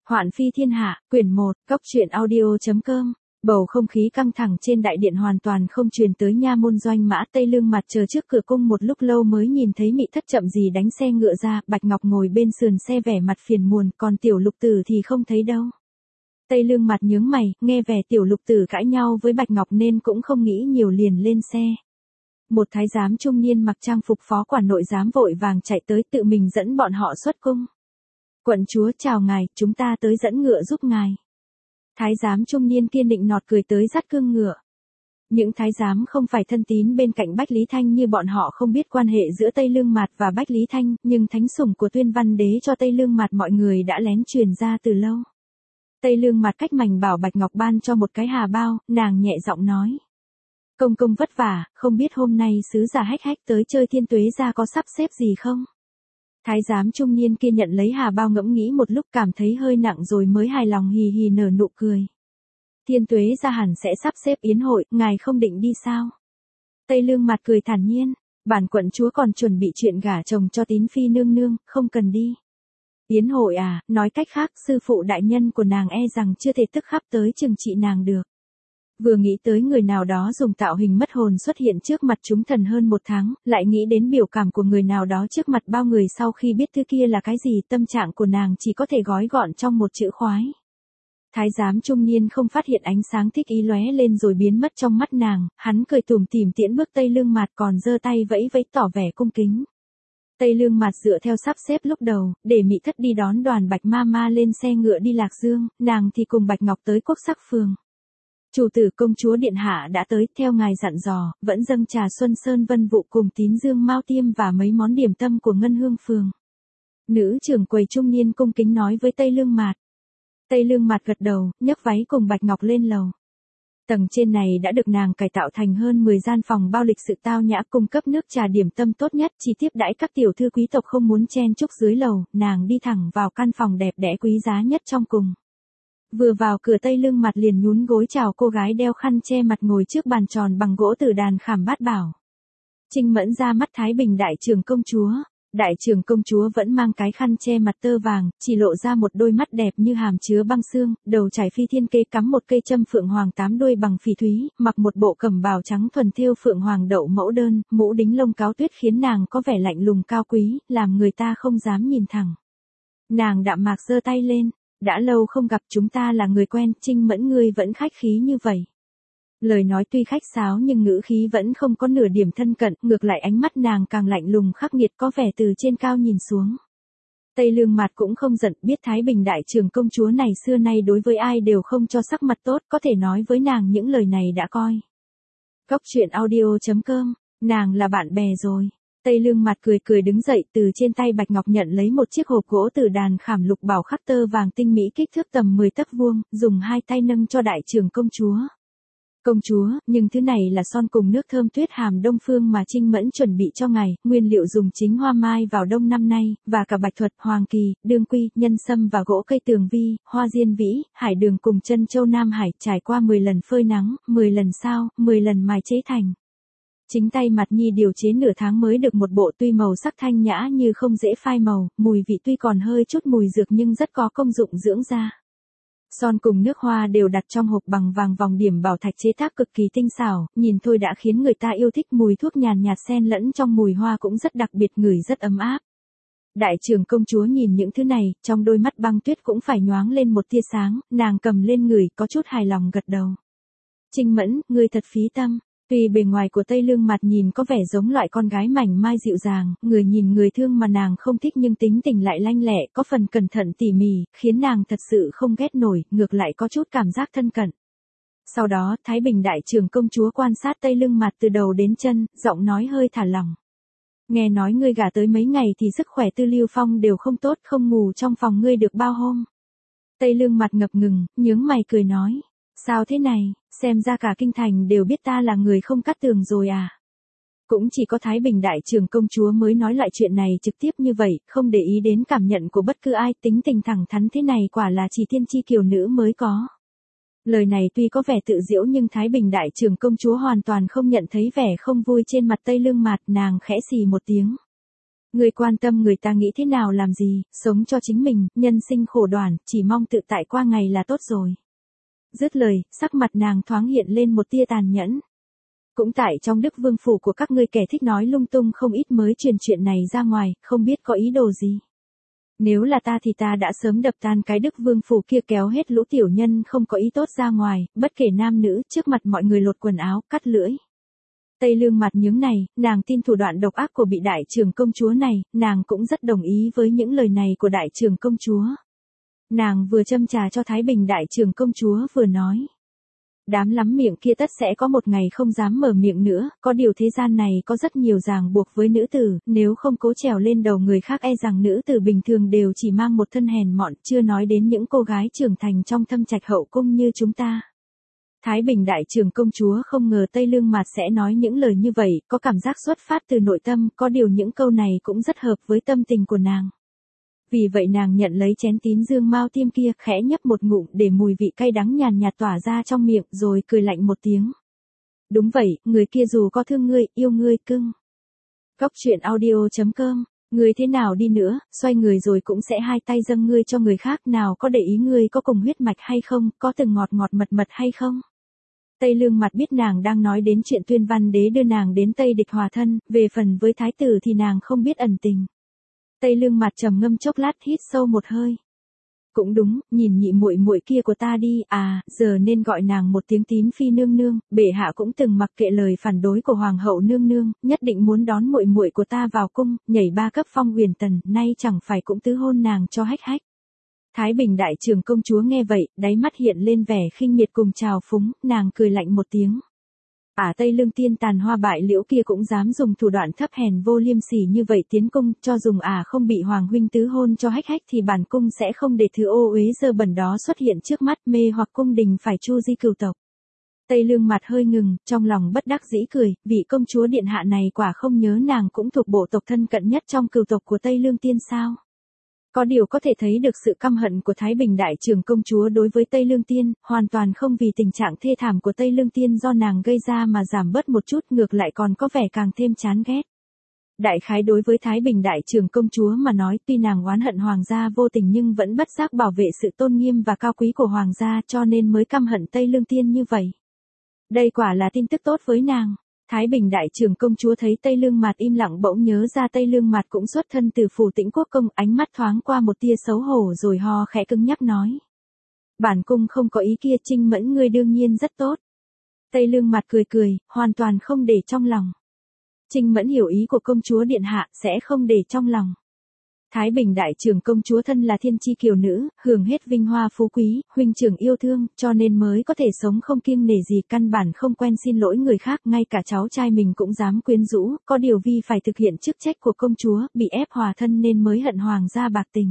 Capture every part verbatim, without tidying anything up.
Hoạn phi thiên hạ, quyển một, cốc truyện audio.com. Bầu không khí căng thẳng trên đại điện hoàn toàn không truyền tới nha môn Doanh Mã. Tây Lương Mặt chờ trước cửa cung một lúc lâu mới nhìn thấy Mị Thất chậm gì đánh xe ngựa ra, Bạch Ngọc ngồi bên sườn xe vẻ mặt phiền muộn, còn Tiểu Lục Tử thì không thấy đâu. Tây Lương Mặt nhướng mày, nghe vẻ Tiểu Lục Tử cãi nhau với Bạch Ngọc nên cũng không nghĩ nhiều liền lên xe. Một thái giám trung niên mặc trang phục phó quản nội giám vội vàng chạy tới tự mình dẫn bọn họ xuất cung. Quận chúa chào ngài, chúng ta tới dẫn ngựa giúp ngài. Thái giám trung niên kia nịnh nọt cười tới dắt cương ngựa. Những thái giám không phải thân tín bên cạnh Bách Lý Thanh như bọn họ không biết quan hệ giữa Tây Lương Mạt và Bách Lý Thanh, nhưng thánh sủng của Tuyên Văn Đế cho Tây Lương Mạt mọi người đã lén truyền ra từ lâu. Tây Lương Mạt cách mảnh bảo Bạch Ngọc ban cho một cái hà bao, nàng nhẹ giọng nói. Công công vất vả, không biết hôm nay sứ giả Hách Hách tới chơi Thiên Tuế gia có sắp xếp gì không? Thái giám trung niên kia nhận lấy hà bao ngẫm nghĩ một lúc cảm thấy hơi nặng rồi mới hài lòng hì hì nở nụ cười. Thiên Tuế gia hẳn sẽ sắp xếp yến hội, ngài không định đi sao? Tây Lương Mạt cười thản nhiên, bản quận chúa còn chuẩn bị chuyện gả chồng cho Tín phi nương nương, không cần đi. Yến hội à, nói cách khác sư phụ đại nhân của nàng e rằng chưa thể tức khắc tới trừng trị nàng được. Vừa nghĩ tới người nào đó dùng tạo hình mất hồn xuất hiện trước mặt chúng thần hơn một tháng, lại nghĩ đến biểu cảm của người nào đó trước mặt bao người sau khi biết thứ kia là cái gì, tâm trạng của nàng chỉ có thể gói gọn trong một chữ khoái. Thái giám trung niên không phát hiện ánh sáng thích ý lóe lên rồi biến mất trong mắt nàng, hắn cười tủm tỉm tiễn bước Tây Lương Mạt còn giơ tay vẫy vẫy tỏ vẻ cung kính. Tây Lương Mạt dựa theo sắp xếp lúc đầu, để Mị Thất đi đón đoàn Bạch Ma Ma lên xe ngựa đi Lạc Dương, nàng thì cùng Bạch Ngọc tới Quốc Sắc Phường. Chủ tử công chúa điện hạ đã tới, theo ngài dặn dò, vẫn dâng trà Xuân Sơn Vân Vụ cùng Tín Dương Mao Tiêm và mấy món điểm tâm của Ngân Hương Phường. Nữ trưởng quầy trung niên cung kính nói với Tây Lương Mạt. Tây Lương Mạt gật đầu, nhấc váy cùng Bạch Ngọc lên lầu. Tầng trên này đã được nàng cải tạo thành hơn mười gian phòng bao lịch sự tao nhã, cung cấp nước trà điểm tâm tốt nhất, chỉ tiếp đãi các tiểu thư quý tộc không muốn chen chúc dưới lầu, nàng đi thẳng vào căn phòng đẹp đẽ quý giá nhất trong cùng. Vừa vào cửa Tây Lương Mạt liền nhún gối chào cô gái đeo khăn che mặt ngồi trước bàn tròn bằng gỗ từ đàn khảm bát bảo. Trinh Mẫn ra mắt Thái Bình đại trưởng công chúa. Đại trưởng công chúa vẫn mang cái khăn che mặt tơ vàng, chỉ lộ ra một đôi mắt đẹp như hàm chứa băng xương, đầu trải phi thiên kế cắm một cây châm phượng hoàng tám đuôi bằng phỉ thúy, mặc một bộ cẩm bào trắng thuần thêu phượng hoàng đậu mẫu đơn, mũ đính lông cáo tuyết khiến nàng có vẻ lạnh lùng cao quý, làm người ta không dám nhìn thẳng. Nàng đạm mạc giơ tay lên. Đã lâu không gặp, chúng ta là người quen, Trinh Mẫn ngươi vẫn khách khí như vậy. Lời nói tuy khách sáo nhưng ngữ khí vẫn không có nửa điểm thân cận, ngược lại ánh mắt nàng càng lạnh lùng khắc nghiệt có vẻ từ trên cao nhìn xuống. Tây Lương Mạt cũng không giận, biết Thái Bình đại trưởng công chúa này xưa nay đối với ai đều không cho sắc mặt tốt, có thể nói với nàng những lời này đã coi. Cốc truyện audio.com, nàng là bạn bè rồi. Tây Lương Mạt cười cười đứng dậy, từ trên tay Bạch Ngọc nhận lấy một chiếc hộp gỗ từ đàn khảm lục bảo khắc tơ vàng tinh mỹ kích thước tầm mười tấc vuông, dùng hai tay nâng cho đại trưởng công chúa. Công chúa, nhưng thứ này là son cùng nước thơm tuyết hàm Đông Phương mà Trinh Mẫn chuẩn bị cho ngài, nguyên liệu dùng chính hoa mai vào đông năm nay, và cả bạch thuật, hoàng kỳ, đương quy, nhân sâm và gỗ cây tường vi, hoa diên vĩ, hải đường cùng chân châu Nam Hải, trải qua mười lần phơi nắng, mười lần sao, mười lần mài chế thành. Chính tay Mặt Nhi điều chế nửa tháng mới được một bộ, tuy màu sắc thanh nhã như không dễ phai màu, mùi vị tuy còn hơi chút mùi dược nhưng rất có công dụng dưỡng da. Son cùng nước hoa đều đặt trong hộp bằng vàng vòng điểm bảo thạch chế tác cực kỳ tinh xảo, nhìn thôi đã khiến người ta yêu thích, mùi thuốc nhàn nhạt xen lẫn trong mùi hoa cũng rất đặc biệt, ngửi rất ấm áp. Đại trưởng công chúa nhìn những thứ này, trong đôi mắt băng tuyết cũng phải nhoáng lên một tia sáng, nàng cầm lên ngửi, có chút hài lòng gật đầu. Trinh Mẫn, ngươi thật phí tâm. Tuy bề ngoài của Tây Lương Mạt nhìn có vẻ giống loại con gái mảnh mai dịu dàng, người nhìn người thương mà nàng không thích nhưng tính tình lại lanh lẹ, có phần cẩn thận tỉ mỉ, khiến nàng thật sự không ghét nổi, ngược lại có chút cảm giác thân cận. Sau đó, Thái Bình đại trưởng công chúa quan sát Tây Lương Mạt từ đầu đến chân, giọng nói hơi thả lỏng. Nghe nói ngươi gả tới mấy ngày thì sức khỏe Tư Lưu Phong đều không tốt, không ngủ trong phòng ngươi được bao hôm. Tây Lương Mạt ngập ngừng, nhướng mày cười nói. Sao thế này, xem ra cả kinh thành đều biết ta là người không cắt tường rồi à. Cũng chỉ có Thái Bình đại trưởng công chúa mới nói lại chuyện này trực tiếp như vậy, không để ý đến cảm nhận của bất cứ ai, tính tình thẳng thắn thế này quả là chỉ thiên chi kiều nữ mới có. Lời này tuy có vẻ tự giễu nhưng Thái Bình đại trưởng công chúa hoàn toàn không nhận thấy vẻ không vui trên mặt Tây Lương Mạt, nàng khẽ xì một tiếng. Ngươi quan tâm người ta nghĩ thế nào làm gì, sống cho chính mình, nhân sinh khổ đoản, chỉ mong tự tại qua ngày là tốt rồi. Dứt lời, sắc mặt nàng thoáng hiện lên một tia tàn nhẫn. Cũng tại trong Đức Vương phủ của các ngươi kẻ thích nói lung tung không ít mới truyền chuyện này ra ngoài, không biết có ý đồ gì. Nếu là ta thì ta đã sớm đập tan cái Đức Vương phủ kia, kéo hết lũ tiểu nhân không có ý tốt ra ngoài, bất kể nam nữ, trước mặt mọi người lột quần áo, cắt lưỡi. Tây Lương mặt nhướng này, nàng tin thủ đoạn độc ác của bị đại trưởng công chúa này, nàng cũng rất đồng ý với những lời này của đại trưởng công chúa. Nàng vừa châm trà cho Thái Bình đại trưởng công chúa vừa nói. Đám lắm miệng kia tất sẽ có một ngày không dám mở miệng nữa, có điều thế gian này có rất nhiều ràng buộc với nữ tử, nếu không cố trèo lên đầu người khác e rằng nữ tử bình thường đều chỉ mang một thân hèn mọn, chưa nói đến những cô gái trưởng thành trong thâm trạch hậu cung như chúng ta. Thái Bình đại trưởng công chúa không ngờ Tây Lương Mạt sẽ nói những lời như vậy, có cảm giác xuất phát từ nội tâm, có điều những câu này cũng rất hợp với tâm tình của nàng. Vì vậy nàng nhận lấy chén tín dương mao tiêm kia, khẽ nhấp một ngụm để mùi vị cay đắng nhàn nhạt tỏa ra trong miệng, rồi cười lạnh một tiếng. Đúng vậy, người kia dù có thương ngươi, yêu ngươi cưng. Góc truyện audio chấm com, người thế nào đi nữa, xoay người rồi cũng sẽ hai tay dâng ngươi cho người khác, nào có để ý ngươi có cùng huyết mạch hay không, có từng ngọt ngọt mật mật hay không. Tây Lương Mặt biết nàng đang nói đến chuyện Tuyên Văn Đế đưa nàng đến Tây Địch hòa thân, về phần với thái tử thì nàng không biết ẩn tình. Tây Lương Mặt trầm ngâm chốc lát, hít sâu một hơi. Cũng đúng, nhìn nhị muội muội kia của ta đi, à, giờ nên gọi nàng một tiếng Tín phi nương nương, bệ hạ cũng từng mặc kệ lời phản đối của hoàng hậu nương nương, nhất định muốn đón muội muội của ta vào cung, nhảy ba cấp phong huyền tần, nay chẳng phải cũng tứ hôn nàng cho hách hách. Thái Bình đại trưởng công chúa nghe vậy, đáy mắt hiện lên vẻ khinh miệt cùng trào phúng, nàng cười lạnh một tiếng. À, Tây Lương tiên tàn hoa bại liễu kia cũng dám dùng thủ đoạn thấp hèn vô liêm sỉ như vậy tiến cung, cho dùng à không bị hoàng huynh tứ hôn cho hách hách thì bản cung sẽ không để thứ ô uế dơ bẩn đó xuất hiện trước mắt, mê hoặc cung đình phải chu di cửu tộc. Tây Lương mặt hơi ngừng, trong lòng bất đắc dĩ cười, vị công chúa điện hạ này quả không nhớ nàng cũng thuộc bộ tộc thân cận nhất trong cửu tộc của Tây Lương tiên sao? Có điều có thể thấy được sự căm hận của Thái Bình đại trưởng công chúa đối với Tây Lương Tiên, hoàn toàn không vì tình trạng thê thảm của Tây Lương Tiên do nàng gây ra mà giảm bớt một chút, ngược lại còn có vẻ càng thêm chán ghét. Đại khái đối với Thái Bình đại trưởng công chúa mà nói, tuy nàng oán hận hoàng gia vô tình nhưng vẫn bất giác bảo vệ sự tôn nghiêm và cao quý của hoàng gia, cho nên mới căm hận Tây Lương Tiên như vậy. Đây quả là tin tức tốt với nàng. Thái Bình đại trưởng công chúa thấy Tây Lương Mạt im lặng bỗng nhớ ra Tây Lương Mạt cũng xuất thân từ phủ Tĩnh Quốc công, ánh mắt thoáng qua một tia xấu hổ rồi ho khẽ cứng nhắc nói. Bản cung không có ý kia, Trinh Mẫn ngươi đương nhiên rất tốt. Tây Lương Mạt cười cười, hoàn toàn không để trong lòng. Trinh Mẫn hiểu ý của công chúa điện hạ, sẽ không để trong lòng. Thái Bình đại trưởng công chúa thân là thiên chi kiều nữ, hưởng hết vinh hoa phú quý, huynh trưởng yêu thương, cho nên mới có thể sống không kiêng nể gì, căn bản không quen xin lỗi người khác, ngay cả cháu trai mình cũng dám quyến rũ, có điều vì phải thực hiện chức trách của công chúa, bị ép hòa thân nên mới hận hoàng gia bạc tình.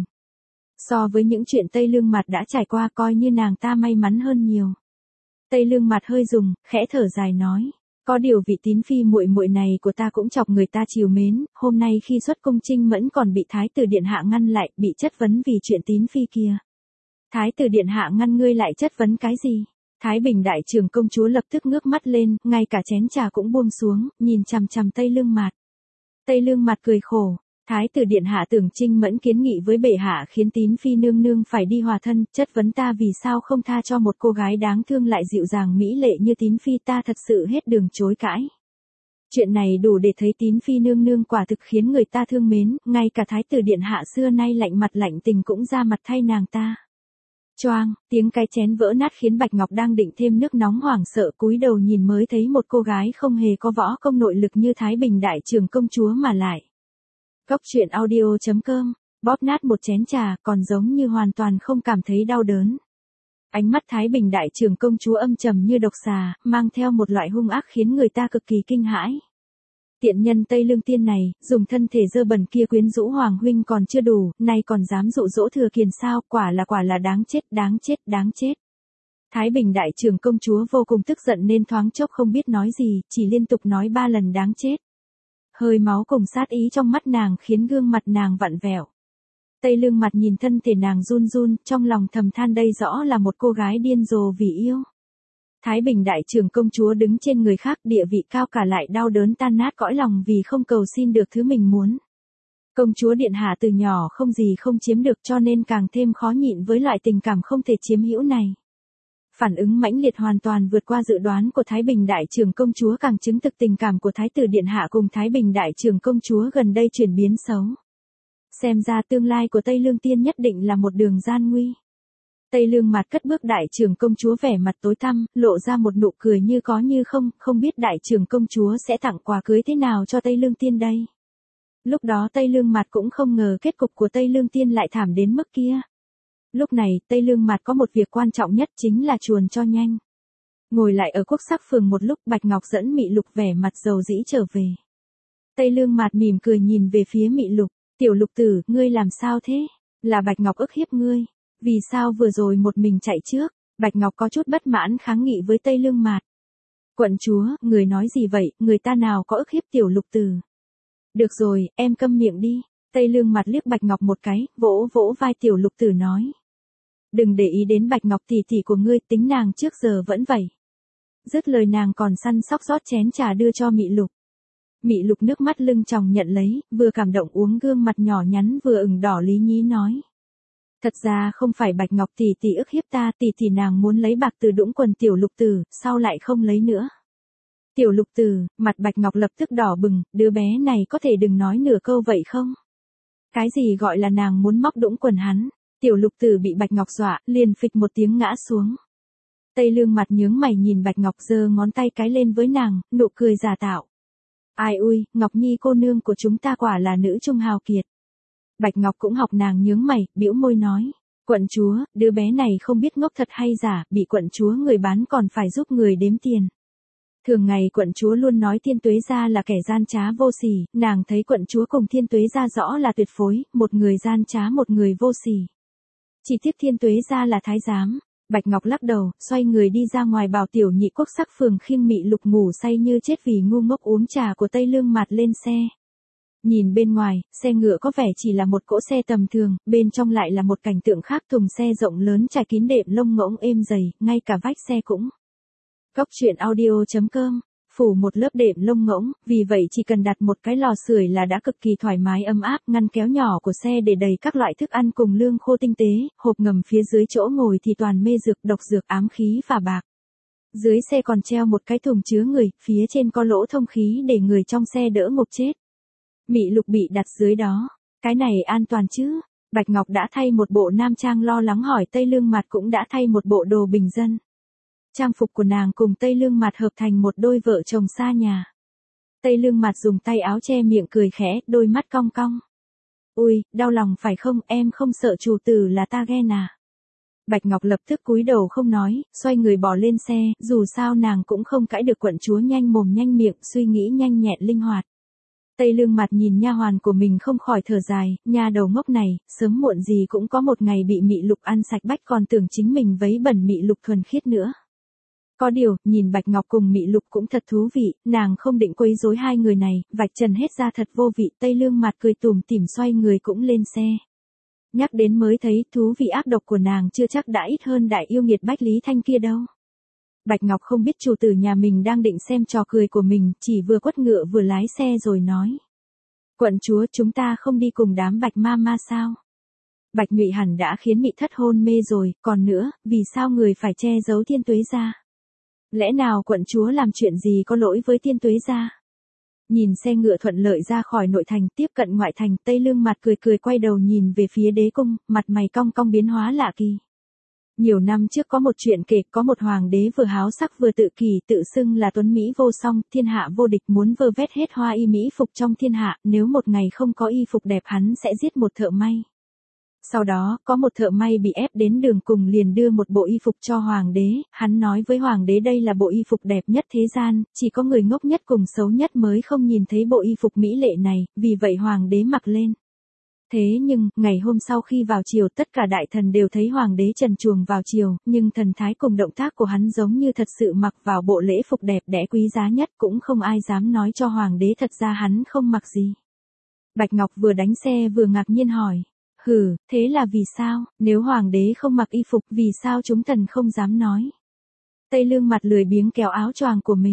So với những chuyện Tây Lương Mặt đã trải qua, coi như nàng ta may mắn hơn nhiều. Tây Lương Mặt hơi rùng, khẽ thở dài nói. Có điều vị Tín phi muội muội này của ta cũng chọc người ta chiều mến, hôm nay khi xuất cung Trinh Mẫn còn bị thái tử điện hạ ngăn lại, bị chất vấn vì chuyện Tín phi kia. Thái tử điện hạ ngăn ngươi lại chất vấn cái gì? Thái Bình đại trưởng công chúa lập tức ngước mắt lên, ngay cả chén trà cũng buông xuống, nhìn chằm chằm Tây Lương Mạt. Tây Lương Mạt cười khổ. Thái tử điện hạ tưởng Trinh Mẫn kiến nghị với bệ hạ khiến Tín phi nương nương phải đi hòa thân, chất vấn ta vì sao không tha cho một cô gái đáng thương lại dịu dàng mỹ lệ như Tín phi, ta thật sự hết đường chối cãi. Chuyện này đủ để thấy Tín phi nương nương quả thực khiến người ta thương mến, ngay cả thái tử điện hạ xưa nay lạnh mặt lạnh tình cũng ra mặt thay nàng ta. Choang, tiếng cái chén vỡ nát khiến Bạch Ngọc đang định thêm nước nóng hoảng sợ cúi đầu nhìn mới thấy một cô gái không hề có võ công nội lực như Thái Bình đại trưởng công chúa mà lại. Góc truyện audio chấm com, bóp nát một chén trà, còn giống như hoàn toàn không cảm thấy đau đớn. Ánh mắt Thái Bình đại trưởng công chúa âm trầm như độc xà, mang theo một loại hung ác khiến người ta cực kỳ kinh hãi. Tiện nhân Tây Lương Tiên này, dùng thân thể dơ bẩn kia quyến rũ hoàng huynh còn chưa đủ, nay còn dám dụ dỗ Thừa Kiền sao, quả là quả là đáng chết, đáng chết, đáng chết. Thái Bình đại trưởng công chúa vô cùng tức giận nên thoáng chốc không biết nói gì, chỉ liên tục nói ba lần đáng chết. Hơi máu cùng sát ý trong mắt nàng khiến gương mặt nàng vặn vẹo. Tây Lương Mặt nhìn thân thể nàng run run, trong lòng thầm than đây rõ là một cô gái điên rồ vì yêu. Thái Bình đại trưởng công chúa đứng trên người khác, địa vị cao cả lại đau đớn tan nát cõi lòng vì không cầu xin được thứ mình muốn. Công chúa điện hạ từ nhỏ không gì không chiếm được cho nên càng thêm khó nhịn với loại tình cảm không thể chiếm hữu này. Phản ứng mãnh liệt hoàn toàn vượt qua dự đoán của Thái Bình đại trưởng công chúa, càng chứng thực tình cảm của Thái tử điện hạ cùng Thái Bình đại trưởng công chúa gần đây chuyển biến xấu. Xem ra tương lai của Tây Lương Tiên nhất định là một đường gian nguy. Tây Lương Mạt cất bước, đại trưởng công chúa vẻ mặt tối tăm, lộ ra một nụ cười như có như không, không biết đại trưởng công chúa sẽ tặng quà cưới thế nào cho Tây Lương Tiên đây. Lúc đó Tây Lương Mạt cũng không ngờ kết cục của Tây Lương Tiên lại thảm đến mức kia. Lúc này, Tây Lương Mạt có một việc quan trọng nhất chính là chuồn cho nhanh. Ngồi lại ở Quốc Sắc Phường một lúc, Bạch Ngọc dẫn Mị Lục vẻ mặt dầu dĩ trở về. Tây Lương Mạt mỉm cười nhìn về phía Mị Lục, "Tiểu Lục tử, ngươi làm sao thế? Là Bạch Ngọc ức hiếp ngươi? Vì sao vừa rồi một mình chạy trước?" Bạch Ngọc có chút bất mãn kháng nghị với Tây Lương Mạt. "Quận chúa, người nói gì vậy, người ta nào có ức hiếp Tiểu Lục tử." "Được rồi, em câm miệng đi." Tây Lương Mạt liếc Bạch Ngọc một cái, vỗ vỗ vai Tiểu Lục tử nói. "Đừng để ý đến Bạch Ngọc tỷ tỷ của ngươi, tính nàng trước giờ vẫn vậy." Dứt lời nàng còn săn sóc rót chén trà đưa cho Mị Lục. Mị Lục nước mắt lưng tròng nhận lấy, vừa cảm động uống, gương mặt nhỏ nhắn vừa ửng đỏ lý nhí nói. "Thật ra không phải Bạch Ngọc tỷ tỷ ức hiếp ta, tỷ tỷ nàng muốn lấy bạc từ đũng quần Tiểu Lục tử, sau lại không lấy nữa." "Tiểu Lục tử," mặt Bạch Ngọc lập tức đỏ bừng, "đứa bé này có thể đừng nói nửa câu vậy không? Cái gì gọi là nàng muốn móc đũng quần hắn?" Tiểu Lục tử bị Bạch Ngọc dọa, liền phịch một tiếng ngã xuống. Tây Lương Mặt nhướng mày nhìn Bạch Ngọc, giơ ngón tay cái lên với nàng, nụ cười giả tạo. "Ai ui, Ngọc Nhi cô nương của chúng ta quả là nữ trung hào kiệt." Bạch Ngọc cũng học nàng nhướng mày, bĩu môi nói. "Quận chúa, đứa bé này không biết ngốc thật hay giả, bị quận chúa người bán còn phải giúp người đếm tiền. Thường ngày quận chúa luôn nói Thiên Tuế gia là kẻ gian trá vô sỉ, nàng thấy quận chúa cùng Thiên Tuế gia rõ là tuyệt phối, một người gian trá một người vô sỉ. Chỉ tiếc Thiên Tuế gia là thái giám." Bạch Ngọc lắc đầu, xoay người đi ra ngoài, bảo Tiểu Nhị Quốc Sắc Phường khiêng Mị Lục ngủ say như chết vì ngu ngốc uống trà của Tây Lương Mạt lên xe. Nhìn bên ngoài, xe ngựa có vẻ chỉ là một cỗ xe tầm thường, bên trong lại là một cảnh tượng khác, thùng xe rộng lớn trải kín đệm lông ngỗng êm dày, ngay cả vách xe cũng. Góc truyện audio chấm com phủ một lớp đệm lông ngỗng, vì vậy chỉ cần đặt một cái lò sưởi là đã cực kỳ thoải mái ấm áp. Ngăn kéo nhỏ của xe để đầy các loại thức ăn cùng lương khô tinh tế, hộp ngầm phía dưới chỗ ngồi thì toàn mê dược, độc dược, ám khí và bạc. Dưới xe còn treo một cái thùng chứa người, phía trên có lỗ thông khí để người trong xe đỡ ngộp chết. Mị Lục bị đặt dưới đó. "Cái này an toàn chứ?" Bạch Ngọc đã thay một bộ nam trang lo lắng hỏi. Tây Lương Mạt cũng đã thay một bộ đồ bình dân. Trang phục của nàng cùng Tây Lương Mạt hợp thành một đôi vợ chồng xa nhà. Tây Lương Mạt dùng tay áo che miệng cười khẽ, đôi mắt cong cong. "Ui, đau lòng phải không, em không sợ chủ tử là ta ghen à?" Bạch Ngọc lập tức cúi đầu không nói, xoay người bỏ lên xe, dù sao nàng cũng không cãi được quận chúa nhanh mồm nhanh miệng, suy nghĩ nhanh nhẹn linh hoạt. Tây Lương Mạt nhìn nha hoàn của mình không khỏi thở dài, nha đầu ngốc này, sớm muộn gì cũng có một ngày bị Mị Lục ăn sạch bách, còn tưởng chính mình vấy bẩn Mị Lục thuần khiết nữa. Có điều, nhìn Bạch Ngọc cùng Mị Lục cũng thật thú vị, nàng không định quấy rối hai người này, vạch trần hết ra thật vô vị. Tây Lương Mạt cười tủm tỉm xoay người cũng lên xe. Nhắc đến mới thấy, thú vị ác độc của nàng chưa chắc đã ít hơn đại yêu nghiệt Bách Lý Thanh kia đâu. Bạch Ngọc không biết chủ tử nhà mình đang định xem trò cười của mình, chỉ vừa quất ngựa vừa lái xe rồi nói. "Quận chúa, chúng ta không đi cùng đám Bạch ma ma sao? Bạch Nhụy hẳn đã khiến Mị thất hôn mê rồi, còn nữa, vì sao người phải che giấu Thiên Tuế gia? Lẽ nào quận chúa làm chuyện gì có lỗi với Thiên Tuế gia?" Nhìn xe ngựa thuận lợi ra khỏi nội thành, tiếp cận ngoại thành, Tây Lương Mạt cười cười quay đầu nhìn về phía đế cung, mặt mày cong cong biến hóa lạ kỳ. Nhiều năm trước có một chuyện kể, có một hoàng đế vừa háo sắc vừa tự kỷ, tự xưng là tuấn mỹ vô song, thiên hạ vô địch, muốn vơ vét hết hoa y mỹ phục trong thiên hạ, nếu một ngày không có y phục đẹp hắn sẽ giết một thợ may. Sau đó, có một thợ may bị ép đến đường cùng liền đưa một bộ y phục cho hoàng đế, hắn nói với hoàng đế đây là bộ y phục đẹp nhất thế gian, chỉ có người ngốc nhất cùng xấu nhất mới không nhìn thấy bộ y phục mỹ lệ này, vì vậy hoàng đế mặc lên. Thế nhưng, ngày hôm sau khi vào triều tất cả đại thần đều thấy hoàng đế trần truồng vào triều, nhưng thần thái cùng động tác của hắn giống như thật sự mặc vào bộ lễ phục đẹp đẽ quý giá nhất, cũng không ai dám nói cho hoàng đế thật ra hắn không mặc gì. Bạch Ngọc vừa đánh xe vừa ngạc nhiên hỏi. "Hừ, thế là vì sao, nếu hoàng đế không mặc y phục, vì sao chúng thần không dám nói?" Tây Lương Mặt lười biếng kéo áo choàng của mình.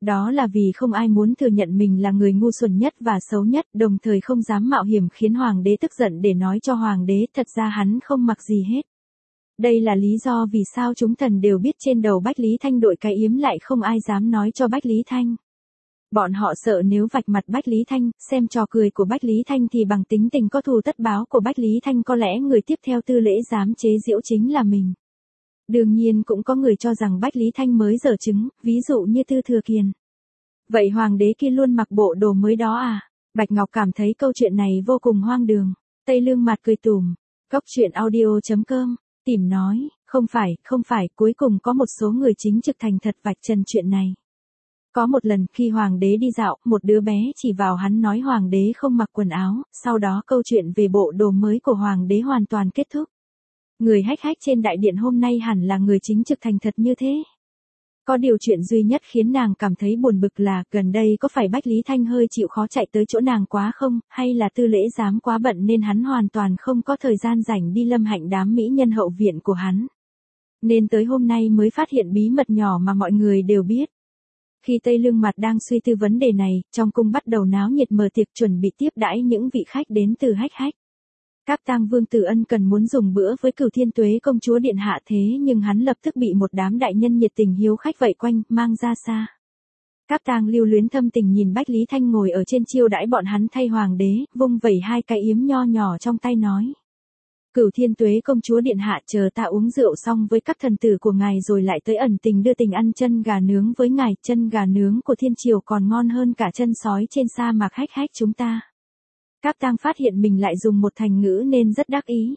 Đó là vì không ai muốn thừa nhận mình là người ngu xuẩn nhất và xấu nhất, đồng thời không dám mạo hiểm khiến hoàng đế tức giận để nói cho hoàng đế thật ra hắn không mặc gì hết. Đây là lý do vì sao chúng thần đều biết trên đầu Bách Lý Thanh đội cái yếm lại không ai dám nói cho Bách Lý Thanh. Bọn họ sợ nếu vạch mặt Bách Lý Thanh, xem trò cười của Bách Lý Thanh thì bằng tính tình có thù tất báo của Bách Lý Thanh có lẽ người tiếp theo Tư Lễ dám chế giễu chính là mình. Đương nhiên cũng có người cho rằng Bách Lý Thanh mới giở trứng, ví dụ như Tư Thừa Kiền. Vậy hoàng đế kia luôn mặc bộ đồ mới đó à? Bạch Ngọc cảm thấy câu chuyện này vô cùng hoang đường. Tây Lương mặt cười tủm. Góc chuyện audio chấm com. Tìm nói, không phải, không phải, cuối cùng có một số người chính trực thành thật vạch trần chuyện này. Có một lần khi hoàng đế đi dạo, một đứa bé chỉ vào hắn nói hoàng đế không mặc quần áo, sau đó câu chuyện về bộ đồ mới của hoàng đế hoàn toàn kết thúc. Người hách hách trên đại điện hôm nay hẳn là người chính trực thành thật như thế. Có điều chuyện duy nhất khiến nàng cảm thấy buồn bực là gần đây có phải Bách Lý Thanh hơi chịu khó chạy tới chỗ nàng quá không, hay là Tư Lễ Giám quá bận nên hắn hoàn toàn không có thời gian rảnh đi lâm hạnh đám mỹ nhân hậu viện của hắn. Nên tới hôm nay mới phát hiện bí mật nhỏ mà mọi người đều biết. Khi Tây Lương Mặt đang suy tư vấn đề này, trong cung bắt đầu náo nhiệt mở tiệc chuẩn bị tiếp đãi những vị khách đến từ hách hách. Các tang vương tử ân cần muốn dùng bữa với Cửu Thiên Tuế công chúa điện hạ thế nhưng hắn lập tức bị một đám đại nhân nhiệt tình hiếu khách vây quanh, mang ra xa. Các tang lưu luyến thâm tình nhìn Bách Lý Thanh ngồi ở trên chiêu đãi bọn hắn thay hoàng đế, vung vẩy hai cái yếm nho nhỏ trong tay nói. Cửu Thiên Tuế công chúa điện hạ chờ ta uống rượu xong với các thần tử của ngài rồi lại tới ẩn tình đưa tình ăn chân gà nướng với ngài, chân gà nướng của thiên triều còn ngon hơn cả chân sói trên sa mạc hách hách chúng ta. Các tang phát hiện mình lại dùng một thành ngữ nên rất đắc ý.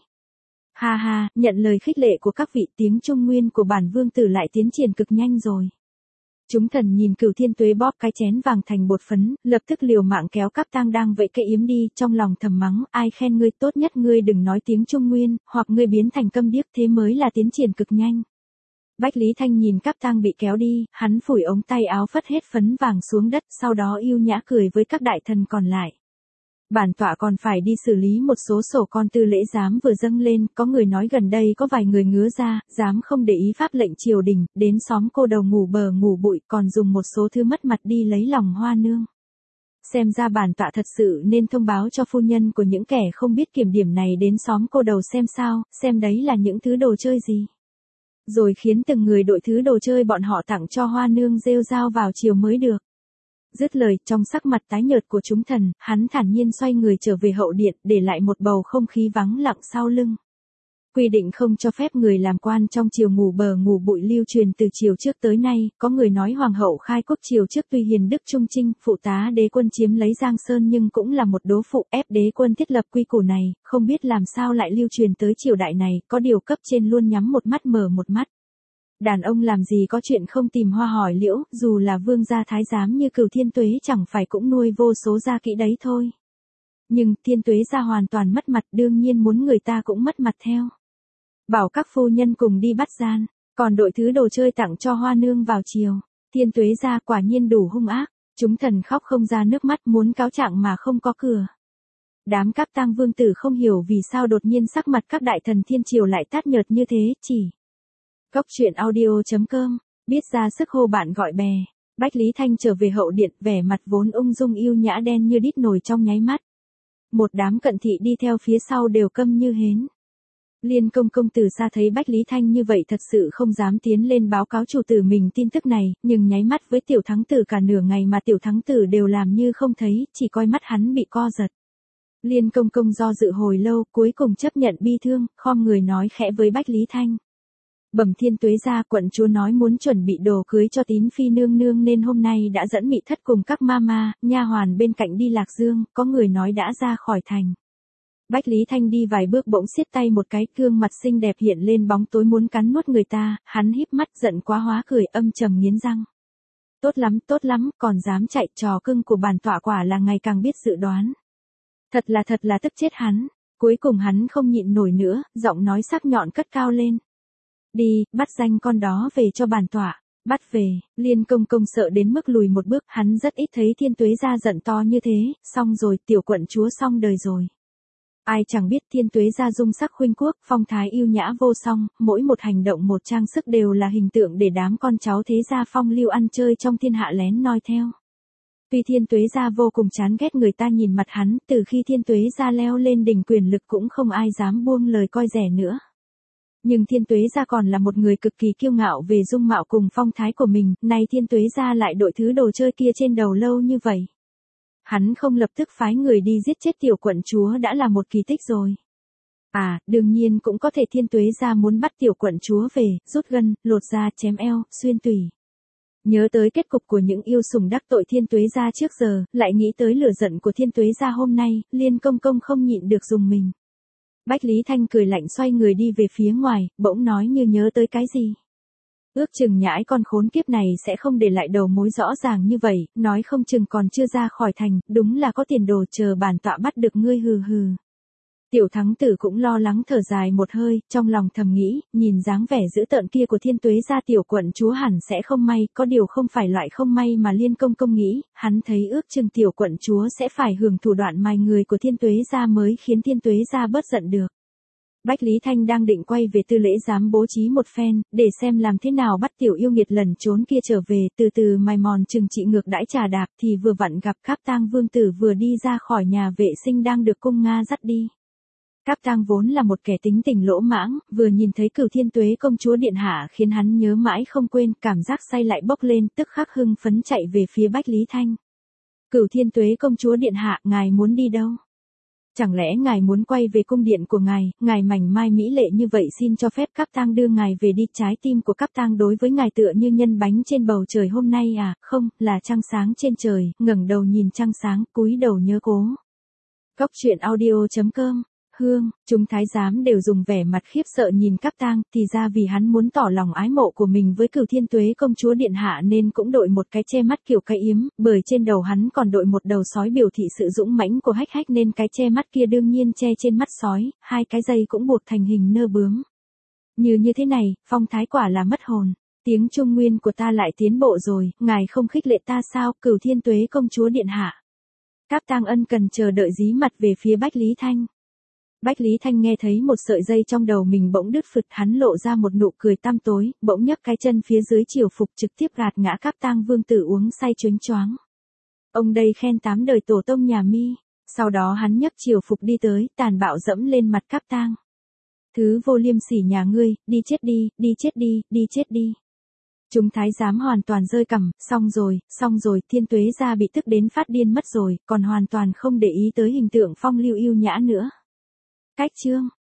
Ha ha, nhận lời khích lệ của các vị, tiếng Trung Nguyên của bản vương tử lại tiến triển cực nhanh rồi. Chúng thần nhìn Cửu Thiên Tuế bóp cái chén vàng thành bột phấn, lập tức liều mạng kéo các tang đang vẫy cây yếm đi, trong lòng thầm mắng, ai khen ngươi tốt nhất ngươi đừng nói tiếng Trung Nguyên, hoặc ngươi biến thành câm điếc thế mới là tiến triển cực nhanh. Bách Lý Thanh nhìn các tang bị kéo đi, hắn phủi ống tay áo phất hết phấn vàng xuống đất, sau đó yêu nhã cười với các đại thần còn lại. Bản tọa còn phải đi xử lý một số sổ con Tư Lễ Giám vừa dâng lên, có người nói gần đây có vài người ngứa ra, dám không để ý pháp lệnh triều đình, đến xóm cô đầu ngủ bờ ngủ bụi còn dùng một số thứ mất mặt đi lấy lòng hoa nương. Xem ra bản tọa thật sự nên thông báo cho phu nhân của những kẻ không biết kiểm điểm này đến xóm cô đầu xem sao, xem đấy là những thứ đồ chơi gì. Rồi khiến từng người đội thứ đồ chơi bọn họ tặng cho hoa nương rêu rao vào chiều mới được. Dứt lời, trong sắc mặt tái nhợt của chúng thần, hắn thản nhiên xoay người trở về hậu điện, để lại một bầu không khí vắng lặng sau lưng. Quy định không cho phép người làm quan trong triều ngủ bờ ngủ bụi lưu truyền từ triều trước tới nay, có người nói hoàng hậu khai quốc triều trước tuy hiền đức trung trinh, phụ tá đế quân chiếm lấy Giang Sơn nhưng cũng là một đố phụ, ép đế quân thiết lập quy củ này, không biết làm sao lại lưu truyền tới triều đại này, có điều cấp trên luôn nhắm một mắt mở một mắt. Đàn ông làm gì có chuyện không tìm hoa hỏi liễu, dù là vương gia thái giám như Cửu Thiên Tuế chẳng phải cũng nuôi vô số gia kỹ đấy thôi. Nhưng Thiên Tuế gia hoàn toàn mất mặt, đương nhiên muốn người ta cũng mất mặt theo. Bảo các phu nhân cùng đi bắt gian, còn đội thứ đồ chơi tặng cho hoa nương vào chiều. Thiên Tuế gia quả nhiên đủ hung ác, chúng thần khóc không ra nước mắt muốn cáo trạng mà không có cửa. Đám các tang vương tử không hiểu vì sao đột nhiên sắc mặt các đại thần thiên triều lại tát nhợt như thế, chỉ. Góc chuyện audio chấm com, biết ra sức hô bạn gọi bè. Bách Lý Thanh trở về hậu điện, vẻ mặt vốn ung dung yêu nhã đen như đít nồi trong nháy mắt. Một đám cận thị đi theo phía sau đều câm như hến. Liên công công từ xa thấy Bách Lý Thanh như vậy thật sự không dám tiến lên báo cáo chủ tử mình tin tức này, nhưng nháy mắt với tiểu thắng tử cả nửa ngày mà tiểu thắng tử đều làm như không thấy, chỉ coi mắt hắn bị co giật. Liên công công do dự hồi lâu, cuối cùng chấp nhận bi thương, khom người nói khẽ với Bách Lý Thanh. Bẩm Thiên Tuế gia, quận chúa nói muốn chuẩn bị đồ cưới cho tín phi nương nương nên hôm nay đã dẫn Mị Thất cùng các ma ma, nha hoàn bên cạnh đi Lạc Dương, có người nói đã ra khỏi thành. Bách Lý Thanh đi vài bước bỗng siết tay một cái, gương mặt xinh đẹp hiện lên bóng tối muốn cắn nuốt người ta, hắn híp mắt giận quá hóa cười, âm trầm nghiến răng. Tốt lắm, tốt lắm, còn dám chạy, trò cưng của bản tọa quả là ngày càng biết dự đoán. Thật là thật là tức chết hắn, cuối cùng hắn không nhịn nổi nữa, giọng nói sắc nhọn cất cao lên. Đi, bắt danh con đó về cho bản tọa. Bắt về, Liên công công sợ đến mức lùi một bước, hắn rất ít thấy Thiên Tuế gia giận to như thế, xong rồi, tiểu quận chúa xong đời rồi. Ai chẳng biết Thiên Tuế gia dung sắc khuynh quốc, phong thái yêu nhã vô song, mỗi một hành động một trang sức đều là hình tượng để đám con cháu thế gia phong lưu ăn chơi trong thiên hạ lén noi theo. Tuy Thiên Tuế gia vô cùng chán ghét người ta nhìn mặt hắn, từ khi Thiên Tuế gia leo lên đỉnh quyền lực cũng không ai dám buông lời coi rẻ nữa. Nhưng Thiên Tuế gia còn là một người cực kỳ kiêu ngạo về dung mạo cùng phong thái của mình, nay Thiên Tuế gia lại đội thứ đồ chơi kia trên đầu lâu như vậy. Hắn không lập tức phái người đi giết chết tiểu quận chúa đã là một kỳ tích rồi. À, đương nhiên cũng có thể Thiên Tuế gia muốn bắt tiểu quận chúa về, rút gân, lột da, chém eo, xuyên tủy. Nhớ tới kết cục của những yêu sủng đắc tội Thiên Tuế gia trước giờ, lại nghĩ tới lửa giận của Thiên Tuế gia hôm nay, Liên Công Công không nhịn được dùng mình. Bách Lý Thanh cười lạnh xoay người đi về phía ngoài, bỗng nói như nhớ tới cái gì. Ước chừng nhãi con khốn kiếp này sẽ không để lại đầu mối rõ ràng như vậy, nói không chừng còn chưa ra khỏi thành, đúng là có tiền đồ chờ bản tọa bắt được ngươi hừ hừ. Tiểu thắng tử cũng lo lắng thở dài một hơi, trong lòng thầm nghĩ, nhìn dáng vẻ dữ tợn kia của Thiên Tuế gia tiểu quận chúa hẳn sẽ không may, có điều không phải loại không may mà Liên Công Công nghĩ, hắn thấy ước chừng tiểu quận chúa sẽ phải hưởng thủ đoạn mài người của Thiên Tuế gia mới khiến Thiên Tuế gia bớt giận được. Bách Lý Thanh đang định quay về tư lễ giám bố trí một phen, để xem làm thế nào bắt tiểu yêu nghiệt lẩn trốn kia trở về, từ từ mài mòn trừng trị ngược đãi trà đạp thì vừa vặn gặp Cáp Tang vương tử vừa đi ra khỏi nhà vệ sinh đang được cung Nga dắt đi. Cáp Tang vốn là một kẻ tính tình lỗ mãng, vừa nhìn thấy Cửu Thiên Tuế công chúa điện hạ khiến hắn nhớ mãi không quên, cảm giác say lại bốc lên, tức khắc hưng phấn chạy về phía Bách Lý Thanh. Cửu Thiên Tuế công chúa điện hạ, ngài muốn đi đâu? Chẳng lẽ ngài muốn quay về cung điện của ngài, ngài mảnh mai mỹ lệ như vậy xin cho phép Cáp Tang đưa ngài về đi, trái tim của Cáp Tang đối với ngài tựa như nhân bánh trên bầu trời hôm nay à, không, là trăng sáng trên trời, ngẩng đầu nhìn trăng sáng, cúi đầu nhớ cố. Góc truyện audio chấm com Hương, chúng thái giám đều dùng vẻ mặt khiếp sợ nhìn Cáp Tang, thì ra vì hắn muốn tỏ lòng ái mộ của mình với Cửu Thiên Tuế công chúa điện hạ nên cũng đội một cái che mắt kiểu cái yếm, bởi trên đầu hắn còn đội một đầu sói biểu thị sự dũng mãnh của hách hách nên cái che mắt kia đương nhiên che trên mắt sói, hai cái dây cũng buộc thành hình nơ bướm. Như như thế này, phong thái quả là mất hồn. Tiếng Trung Nguyên của ta lại tiến bộ rồi, ngài không khích lệ ta sao, Cửu Thiên Tuế công chúa điện hạ. Cáp Tang ân cần chờ đợi dí mặt về phía Bách Lý Thanh. Bách Lý Thanh nghe thấy một sợi dây trong đầu mình bỗng đứt phụt, hắn lộ ra một nụ cười tăm tối, bỗng nhấc cái chân phía dưới triều phục trực tiếp gạt ngã Cáp Tang vương tử uống say choáng choáng. Ông đây khen tám đời tổ tông nhà mi. Sau đó hắn nhấc triều phục đi tới, tàn bạo dẫm lên mặt Cáp Tang. Thứ vô liêm sỉ nhà ngươi, đi chết đi, đi chết đi, đi chết đi. Chúng thái giám hoàn toàn rơi cằm, xong rồi, xong rồi, Thiên Tuế gia bị tức đến phát điên mất rồi, còn hoàn toàn không để ý tới hình tượng phong lưu yêu nhã nữa. Cách chương